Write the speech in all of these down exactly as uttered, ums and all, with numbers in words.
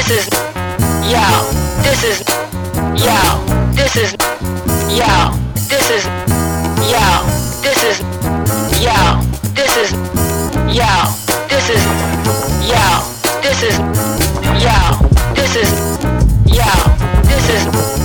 this is, yo, this is, yo, this is, yo, this is, yo, this is, yo, this is, yo, this is, yo, this is, yo, this is, yo, this is.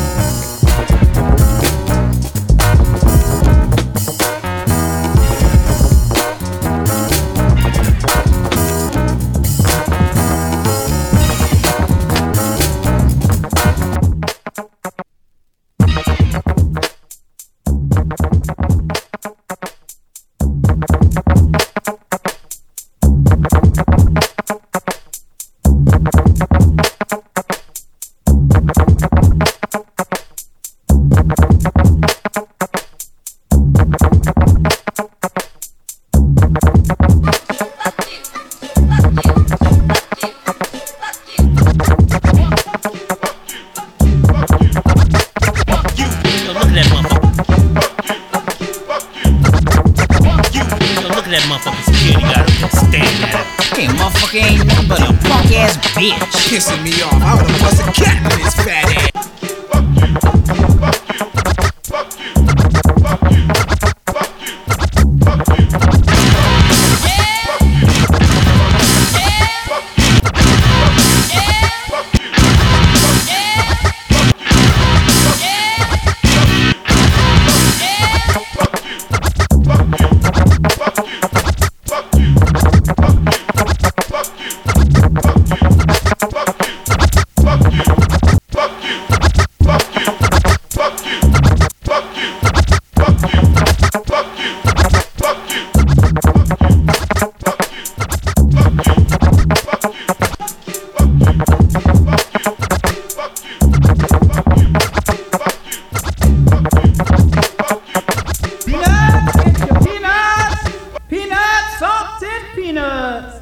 Pissing me off, I would've bust a cat in his fat ass. Peanuts!